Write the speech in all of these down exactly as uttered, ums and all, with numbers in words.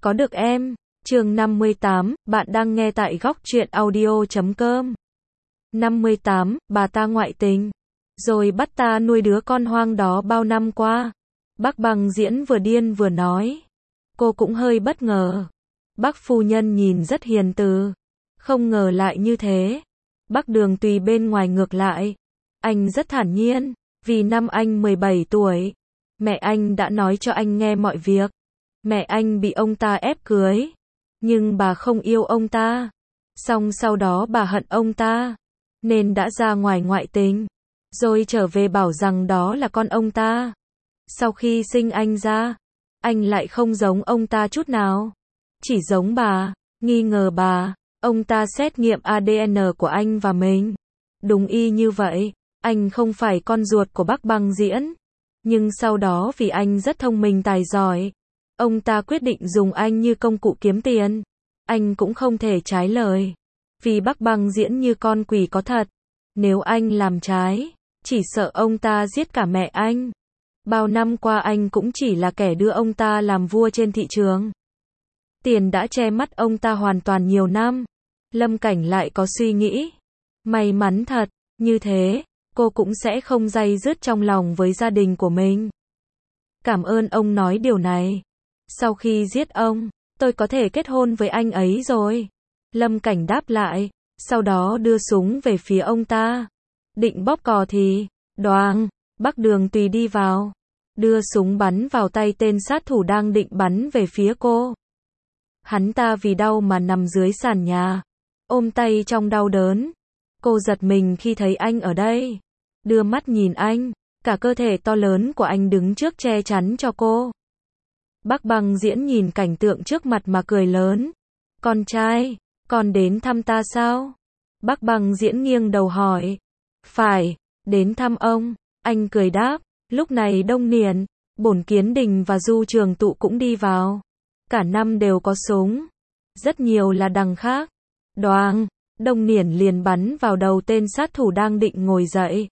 có được em. Chương năm mươi tám, bạn đang nghe tại góc truyện audio chấm com. năm mươi tám, bà ta ngoại tình, rồi bắt ta nuôi đứa con hoang đó bao năm qua. Bác Bằng Diễn vừa điên vừa nói. Cô cũng hơi bất ngờ. Bác phu nhân nhìn rất hiền từ, không ngờ lại như thế. Bác Đường Tùy bên ngoài ngược lại, anh rất thản nhiên, vì năm anh mười bảy tuổi, mẹ anh đã nói cho anh nghe mọi việc. Mẹ anh bị ông ta ép cưới, nhưng bà không yêu ông ta. Xong sau đó bà hận ông ta, nên đã ra ngoài ngoại tình, rồi trở về bảo rằng đó là con ông ta. Sau khi sinh anh ra, anh lại không giống ông ta chút nào, chỉ giống bà, nghi ngờ bà. Ông ta xét nghiệm a đê en của anh và mình, đúng y như vậy. Anh không phải con ruột của bác Bằng Diễn, nhưng sau đó vì anh rất thông minh tài giỏi, ông ta quyết định dùng anh như công cụ kiếm tiền. Anh cũng không thể trái lời, vì bác Bằng Diễn như con quỷ có thật. Nếu anh làm trái, chỉ sợ ông ta giết cả mẹ anh. Bao năm qua anh cũng chỉ là kẻ đưa ông ta làm vua trên thị trường. Tiền đã che mắt ông ta hoàn toàn nhiều năm. Lâm Cảnh lại có suy nghĩ, may mắn thật, như thế, cô cũng sẽ không day dứt trong lòng với gia đình của mình. Cảm ơn ông nói điều này. Sau khi giết ông, tôi có thể kết hôn với anh ấy rồi. Lâm Cảnh đáp lại, sau đó đưa súng về phía ông ta. Định bóp cò thì, đoàng, Bác Đường Tùy đi vào, đưa súng bắn vào tay tên sát thủ đang định bắn về phía cô. Hắn ta vì đau mà nằm dưới sàn nhà, ôm tay trong đau đớn. Cô giật mình khi thấy anh ở đây, đưa mắt nhìn anh, cả cơ thể to lớn của anh đứng trước che chắn cho cô. Bác Bằng Diễn nhìn cảnh tượng trước mặt mà cười lớn. Con trai, con đến thăm ta sao? Bác Bằng Diễn nghiêng đầu hỏi. Phải, đến thăm ông. Anh cười đáp. Lúc này Đông Niền, Bổn Kiến Đình và Du Trường Tụ cũng đi vào. Cả năm đều có súng, rất nhiều là đằng khác. Đoàng, Đông Niền liền bắn vào đầu tên sát thủ đang định ngồi dậy,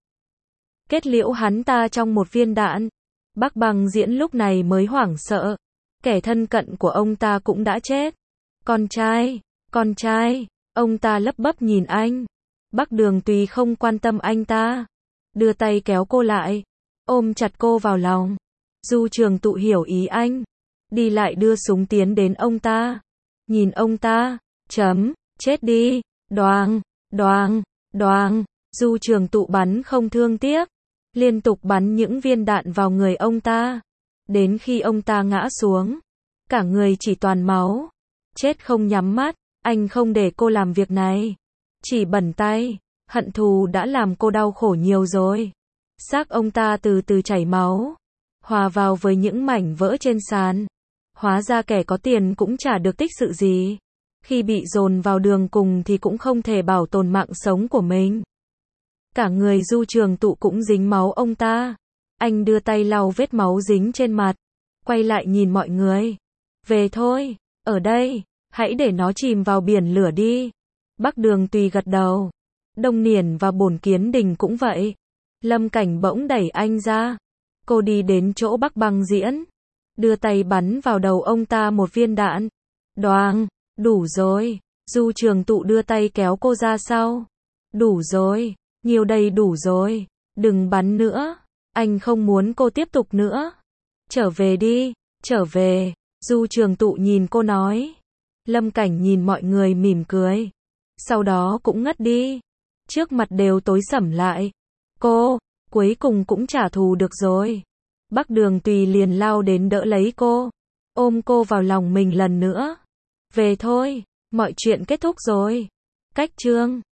kết liễu hắn ta trong một viên đạn. Bác Bằng Diễn lúc này mới hoảng sợ, kẻ thân cận của ông ta cũng đã chết. Con trai, con trai, ông ta lấp bấp nhìn anh. Bác Đường Tùy không quan tâm anh ta, đưa tay kéo cô lại, ôm chặt cô vào lòng. Du Trường Tụ hiểu ý anh, đi lại đưa súng tiến đến ông ta. Nhìn ông ta, chấm, chết đi, đoàng, đoàng, đoàng. Du Trường Tụ bắn không thương tiếc, liên tục bắn những viên đạn vào người ông ta, đến khi ông ta ngã xuống, cả người chỉ toàn máu. Chết không nhắm mắt, anh không để cô làm việc này, chỉ bẩn tay, hận thù đã làm cô đau khổ nhiều rồi. Xác ông ta từ từ chảy máu, hòa vào với những mảnh vỡ trên sàn. Hóa ra kẻ có tiền cũng chả được tích sự gì, khi bị dồn vào đường cùng thì cũng không thể bảo tồn mạng sống của mình. Cả người Du Trường Tụ cũng dính máu ông ta. Anh đưa tay lau vết máu dính trên mặt, quay lại nhìn mọi người. Về thôi, ở đây, hãy để nó chìm vào biển lửa đi. Bác Đường Tùy gật đầu. Đông Niền và Bổn Kiến Đình cũng vậy. Lâm Cảnh bỗng đẩy anh ra. Cô đi đến chỗ Bác Bằng Diễn, đưa tay bắn vào đầu ông ta một viên đạn. Đoàng, đủ rồi. Du Trường Tụ đưa tay kéo cô ra sau. Đủ rồi, nhiều đây đủ rồi, đừng bắn nữa. Anh không muốn cô tiếp tục nữa. Trở về đi, trở về. Du Trường Tụ nhìn cô nói. Lâm Cảnh nhìn mọi người mỉm cười, sau đó cũng ngất đi. Trước mặt đều tối sẫm lại. Cô, cuối cùng cũng trả thù được rồi. Bác Đường Tùy liền lao đến đỡ lấy cô, ôm cô vào lòng mình lần nữa. Về thôi, mọi chuyện kết thúc rồi. Cách chương